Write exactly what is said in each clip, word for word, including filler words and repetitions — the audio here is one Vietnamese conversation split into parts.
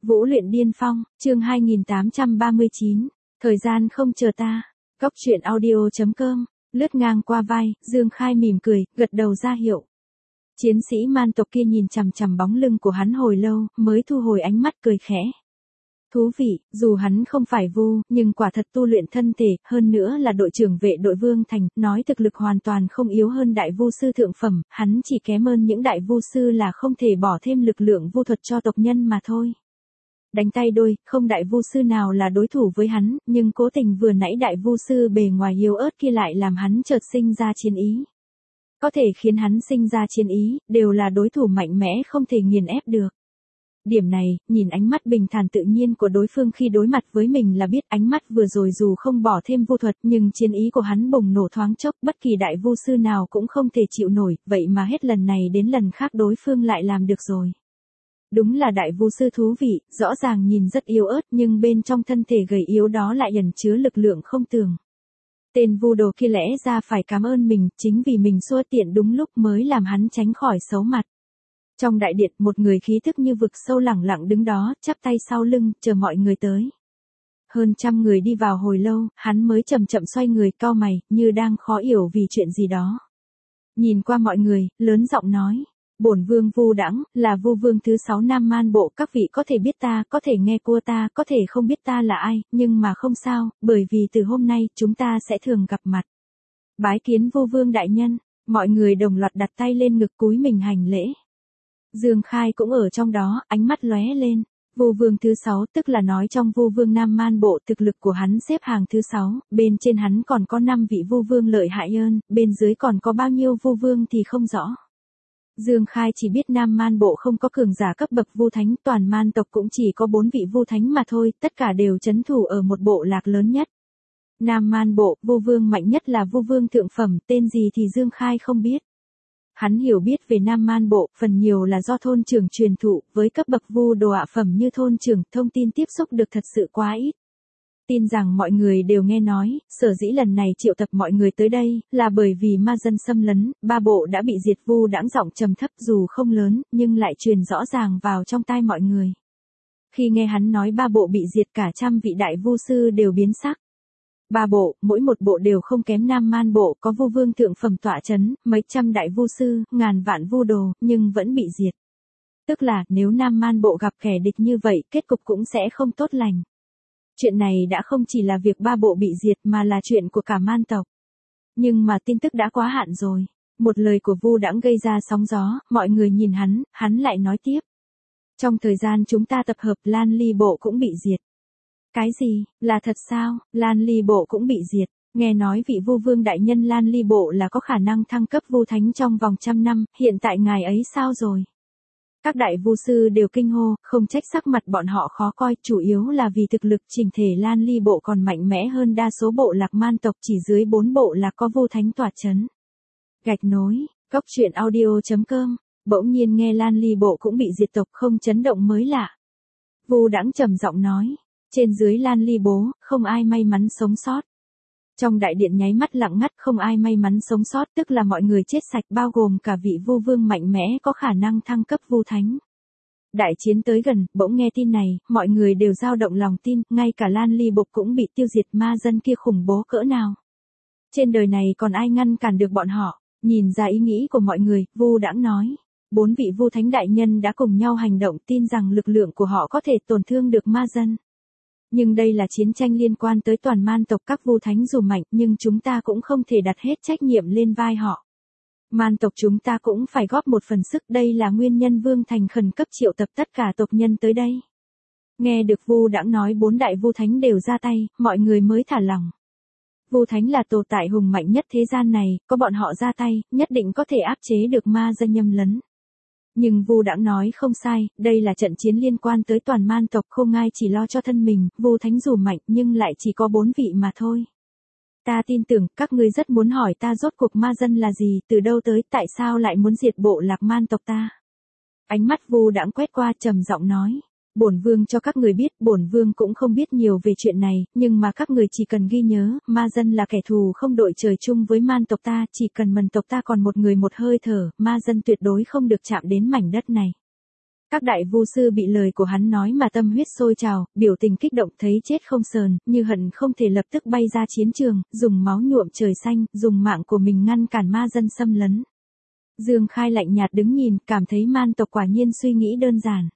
Vũ luyện điên phong, chương hai nghìn tám trăm ba mươi chín, thời gian không chờ ta. Góc truyện audio chấm com, lướt ngang qua vai, Dương Khai mỉm cười, gật đầu ra hiệu. Chiến sĩ man tộc kia nhìn chằm chằm bóng lưng của hắn hồi lâu, mới thu hồi ánh mắt cười khẽ. Thú vị, dù hắn không phải vu, nhưng quả thật tu luyện thân thể, hơn nữa là đội trưởng vệ đội Vương Thành, nói thực lực hoàn toàn không yếu hơn đại vu sư thượng phẩm, hắn chỉ kém hơn những đại vu sư là không thể bỏ thêm lực lượng vu thuật cho tộc nhân mà thôi. Đánh tay đôi, không đại vu sư nào là đối thủ với hắn, nhưng cố tình vừa nãy đại vu sư bề ngoài yếu ớt kia lại làm hắn chợt sinh ra chiến ý. Có thể khiến hắn sinh ra chiến ý, đều là đối thủ mạnh mẽ không thể nghiền ép được. Điểm này, nhìn ánh mắt bình thản tự nhiên của đối phương khi đối mặt với mình là biết ánh mắt vừa rồi dù không bỏ thêm vu thuật nhưng chiến ý của hắn bùng nổ thoáng chốc, bất kỳ đại vu sư nào cũng không thể chịu nổi, vậy mà hết lần này đến lần khác đối phương lại làm được rồi. Đúng là đại vu sư thú vị, rõ ràng nhìn rất yếu ớt nhưng bên trong thân thể gầy yếu đó lại ẩn chứa lực lượng không tưởng. Tên vu đồ kia lẽ ra phải cảm ơn mình, chính vì mình xua tiện đúng lúc mới làm hắn tránh khỏi xấu mặt. Trong đại điện, một người khí thức như vực sâu lẳng lặng đứng đó, chắp tay sau lưng, chờ mọi người tới. Hơn trăm người đi vào hồi lâu, hắn mới chậm chậm xoay người, cau mày, như đang khó hiểu vì chuyện gì đó. Nhìn qua mọi người, lớn giọng nói. Bổn vương Vu Đãng, là Vu vương thứ sáu Nam Man Bộ, các vị có thể biết ta, có thể nghe qua ta, có thể không biết ta là ai, nhưng mà không sao, bởi vì từ hôm nay, chúng ta sẽ thường gặp mặt. Bái kiến Vu vương đại nhân, mọi người đồng loạt đặt tay lên ngực cúi mình hành lễ. Dương Khai cũng ở trong đó, ánh mắt lóe lên. Vu vương thứ sáu, tức là nói trong Vu vương Nam Man Bộ, thực lực của hắn xếp hàng thứ sáu, bên trên hắn còn có năm vị Vu vương lợi hại hơn, bên dưới còn có bao nhiêu Vu vương thì không rõ. Dương Khai chỉ biết Nam Man Bộ không có cường giả cấp bậc vu thánh, toàn man tộc cũng chỉ có bốn vị vu thánh mà thôi, tất cả đều trấn thủ ở một bộ lạc lớn nhất. Nam Man Bộ, vu vương mạnh nhất là vu vương thượng phẩm, tên gì thì Dương Khai không biết. Hắn hiểu biết về Nam Man Bộ, phần nhiều là do thôn trưởng truyền thụ, với cấp bậc vu đồ hạ phẩm như thôn trưởng, thông tin tiếp xúc được thật sự quá ít. Tin rằng mọi người đều nghe nói, sở dĩ lần này triệu tập mọi người tới đây, là bởi vì ma dân xâm lấn, ba bộ đã bị diệt. Vu Đãng giọng trầm thấp dù không lớn, nhưng lại truyền rõ ràng vào trong tai mọi người. Khi nghe hắn nói ba bộ bị diệt, cả trăm vị đại vu sư đều biến sắc. Ba bộ, mỗi một bộ đều không kém Nam Man Bộ, có vu vương thượng phẩm tọa chấn, mấy trăm đại vu sư, ngàn vạn vu đồ, nhưng vẫn bị diệt. Tức là, nếu Nam Man Bộ gặp kẻ địch như vậy, kết cục cũng sẽ không tốt lành. Chuyện này đã không chỉ là việc ba bộ bị diệt mà là chuyện của cả man tộc. Nhưng mà tin tức đã quá hạn rồi. Một lời của Vu Đãng gây ra sóng gió, mọi người nhìn hắn, hắn lại nói tiếp. Trong thời gian chúng ta tập hợp, Lan Ly Bộ cũng bị diệt. Cái gì, là thật sao, Lan Ly Bộ cũng bị diệt? Nghe nói vị Vu vương đại nhân Lan Ly Bộ là có khả năng thăng cấp vu thánh trong vòng trăm năm, hiện tại ngài ấy sao rồi? Các đại vu sư đều kinh hô, không trách sắc mặt bọn họ khó coi, chủ yếu là vì thực lực chỉnh thể Lan Ly Bộ còn mạnh mẽ hơn đa số bộ lạc man tộc, chỉ dưới bốn bộ lạc có vu thánh tỏa chấn. Gạch nối, góc truyện audio chấm com, bỗng nhiên nghe Lan Ly Bộ cũng bị diệt tộc, không chấn động mới lạ. Vu Đãng trầm giọng nói, trên dưới Lan Ly Bố, không ai may mắn sống sót. Trong đại điện nháy mắt lặng ngắt, không ai may mắn sống sót, tức là mọi người chết sạch, bao gồm cả vị vu vương mạnh mẽ có khả năng thăng cấp vu thánh. Đại chiến tới gần, bỗng nghe tin này, mọi người đều dao động lòng tin, ngay cả Lan Ly Bộc cũng bị tiêu diệt, ma dân kia khủng bố cỡ nào. Trên đời này còn ai ngăn cản được bọn họ, nhìn ra ý nghĩ của mọi người, Vu Đãng nói. Bốn vị vu thánh đại nhân đã cùng nhau hành động, tin rằng lực lượng của họ có thể tổn thương được ma dân. Nhưng đây là chiến tranh liên quan tới toàn man tộc, các vu thánh dù mạnh nhưng chúng ta cũng không thể đặt hết trách nhiệm lên vai họ. Man tộc chúng ta cũng phải góp một phần sức, đây là nguyên nhân Vương Thành khẩn cấp triệu tập tất cả tộc nhân tới đây. Nghe được Vu Đãng nói bốn đại vu thánh đều ra tay, mọi người mới thả lỏng. Vu thánh là tồn tại hùng mạnh nhất thế gian này, có bọn họ ra tay, nhất định có thể áp chế được ma dân nhâm lấn. Nhưng Vu Đãng nói không sai, đây là trận chiến liên quan tới toàn man tộc, không ai chỉ lo cho thân mình, vu thánh dù mạnh nhưng lại chỉ có bốn vị mà thôi. Ta tin tưởng, các ngươi rất muốn hỏi ta rốt cuộc ma dân là gì, từ đâu tới, tại sao lại muốn diệt bộ lạc man tộc ta. Ánh mắt Vu Đãng quét qua trầm giọng nói. Bổn vương cho các người biết, bổn vương cũng không biết nhiều về chuyện này, nhưng mà các người chỉ cần ghi nhớ, ma dân là kẻ thù không đội trời chung với man tộc ta, chỉ cần mần tộc ta còn một người một hơi thở, ma dân tuyệt đối không được chạm đến mảnh đất này. Các đại vu sư bị lời của hắn nói mà tâm huyết sôi trào, biểu tình kích động thấy chết không sờn, như hận không thể lập tức bay ra chiến trường, dùng máu nhuộm trời xanh, dùng mạng của mình ngăn cản ma dân xâm lấn. Dương Khai lạnh nhạt đứng nhìn, cảm thấy man tộc quả nhiên suy nghĩ đơn giản.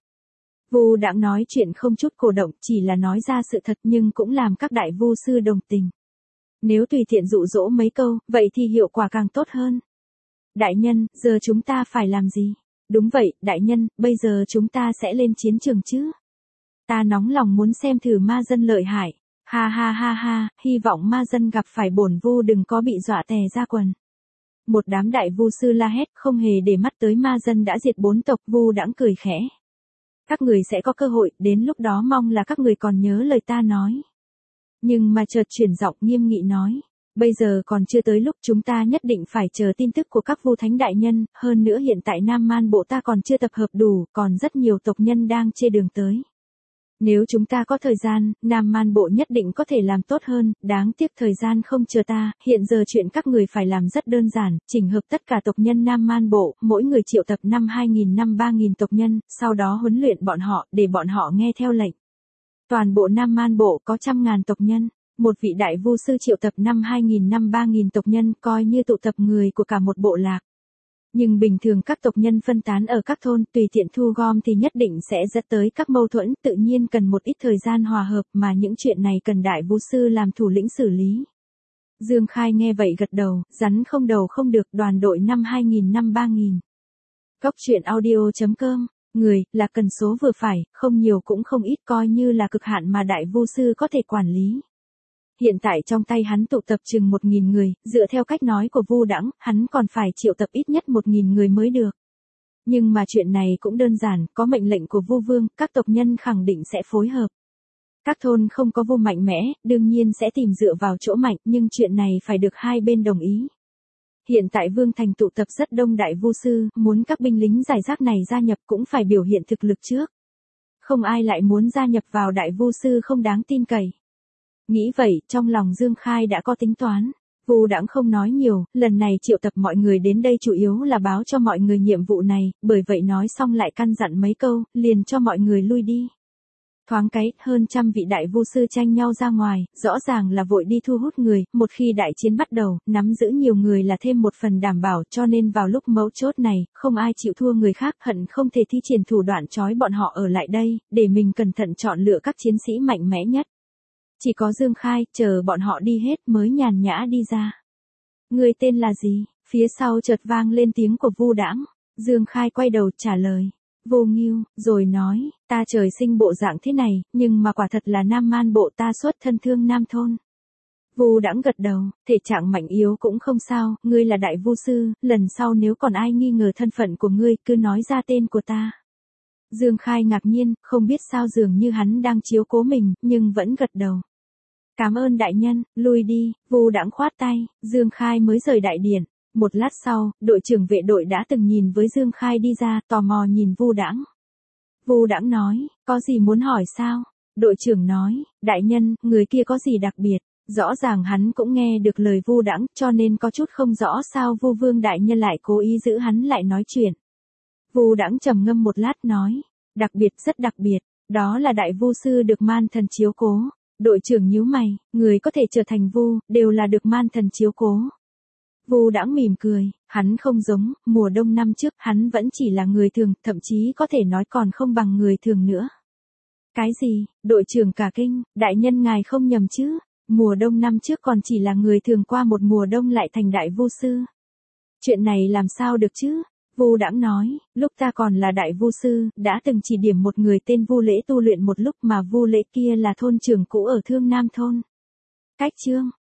Vu Đãng nói chuyện không chút cổ động, chỉ là nói ra sự thật nhưng cũng làm các đại vu sư đồng tình. Nếu tùy tiện dụ dỗ mấy câu, vậy thì hiệu quả càng tốt hơn. Đại nhân, giờ chúng ta phải làm gì? Đúng vậy, đại nhân, bây giờ chúng ta sẽ lên chiến trường chứ? Ta nóng lòng muốn xem thử ma dân lợi hại. Ha ha ha ha, hy vọng ma dân gặp phải bổn vu đừng có bị dọa tè ra quần. Một đám đại vu sư la hét, không hề để mắt tới ma dân đã diệt bốn tộc. Vu Đãng cười khẽ. Các người sẽ có cơ hội, đến lúc đó mong là các người còn nhớ lời ta nói. Nhưng mà chợt chuyển giọng nghiêm nghị nói. Bây giờ còn chưa tới lúc, chúng ta nhất định phải chờ tin tức của các vu thánh đại nhân, hơn nữa hiện tại Nam Man bộ ta còn chưa tập hợp đủ, còn rất nhiều tộc nhân đang chê đường tới. Nếu chúng ta có thời gian, Nam Man bộ nhất định có thể làm tốt hơn, đáng tiếc thời gian không chờ ta, hiện giờ chuyện các người phải làm rất đơn giản, chỉnh hợp tất cả tộc nhân Nam Man bộ, mỗi người triệu tập năm hai nghìn năm ba nghìn tộc nhân, sau đó huấn luyện bọn họ, để bọn họ nghe theo lệnh. Toàn bộ Nam Man bộ có trăm ngàn tộc nhân. Một vị đại vu sư triệu tập năm hai nghìn năm ba nghìn tộc nhân coi như tụ tập người của cả một bộ lạc. Nhưng bình thường các tộc nhân phân tán ở các thôn tùy tiện thu gom thì nhất định sẽ dẫn tới các mâu thuẫn, tự nhiên cần một ít thời gian hòa hợp mà những chuyện này cần đại vu sư làm thủ lĩnh xử lý. Dương Khai nghe vậy gật đầu, rắn không đầu không được, đoàn đội năm hai nghìn năm ba nghìn. Góc truyện audio chấm com, người, là cần số vừa phải, không nhiều cũng không ít, coi như là cực hạn mà đại vu sư có thể quản lý. Hiện tại trong tay hắn tụ tập chừng một nghìn người, dựa theo cách nói của Vu Đãng, hắn còn phải triệu tập ít nhất một nghìn người mới được. Nhưng mà chuyện này cũng đơn giản, có mệnh lệnh của Vu Vương, các tộc nhân khẳng định sẽ phối hợp. Các thôn không có vu mạnh mẽ, đương nhiên sẽ tìm dựa vào chỗ mạnh, nhưng chuyện này phải được hai bên đồng ý. Hiện tại Vương Thành tụ tập rất đông đại vu sư, muốn các binh lính giải rác này gia nhập cũng phải biểu hiện thực lực trước. Không ai lại muốn gia nhập vào đại vu sư không đáng tin cậy. Nghĩ vậy, trong lòng Dương Khai đã có tính toán. Vu Đãng không nói nhiều, lần này triệu tập mọi người đến đây chủ yếu là báo cho mọi người nhiệm vụ này, bởi vậy nói xong lại căn dặn mấy câu, liền cho mọi người lui đi. Thoáng cái, hơn trăm vị đại vu sư tranh nhau ra ngoài, rõ ràng là vội đi thu hút người, một khi đại chiến bắt đầu, nắm giữ nhiều người là thêm một phần đảm bảo, cho nên vào lúc mấu chốt này, không ai chịu thua người khác, hận không thể thi triển thủ đoạn trói bọn họ ở lại đây, để mình cẩn thận chọn lựa các chiến sĩ mạnh mẽ nhất. Chỉ có Dương Khai, chờ bọn họ đi hết mới nhàn nhã đi ra. Người tên là gì? Phía sau chợt vang lên tiếng của Vu Đãng. Dương Khai quay đầu trả lời. Vô Ngưu, rồi nói, ta trời sinh bộ dạng thế này, nhưng mà quả thật là Nam Man bộ ta xuất thân Thương Nam thôn. Vu Đãng gật đầu, thể trạng mạnh yếu cũng không sao, ngươi là đại vu sư, lần sau nếu còn ai nghi ngờ thân phận của ngươi, cứ nói ra tên của ta. Dương Khai ngạc nhiên, không biết sao dường như hắn đang chiếu cố mình, nhưng vẫn gật đầu. Cảm ơn đại nhân, lui đi. Vu Đãng khoát tay, Dương Khai mới rời đại điện. Một lát sau, đội trưởng vệ đội đã từng nhìn với Dương Khai đi ra, tò mò nhìn Vu Đãng. Vu Đãng nói, có gì muốn hỏi sao? Đội trưởng nói, đại nhân, người kia có gì đặc biệt? Rõ ràng hắn cũng nghe được lời Vu Đãng, cho nên có chút không rõ sao Vu Vương đại nhân lại cố ý giữ hắn lại nói chuyện. Vu Đãng trầm ngâm một lát nói, đặc biệt, rất đặc biệt, đó là đại vu sư được man thần chiếu cố. Đội trưởng nhíu mày, người có thể trở thành vu, đều là được man thần chiếu cố. Vu Đãng mỉm cười, hắn không giống, mùa đông năm trước, hắn vẫn chỉ là người thường, thậm chí có thể nói còn không bằng người thường nữa. Cái gì? Đội trưởng cả kinh, đại nhân ngài không nhầm chứ? Mùa đông năm trước còn chỉ là người thường, qua một mùa đông lại thành đại vu sư. Chuyện này làm sao được chứ? Vu Đãng nói, lúc ta còn là đại vu sư, đã từng chỉ điểm một người tên Vu Lễ tu luyện một lúc, mà Vu Lễ kia là thôn trưởng cũ ở Thương Nam thôn. Cách chương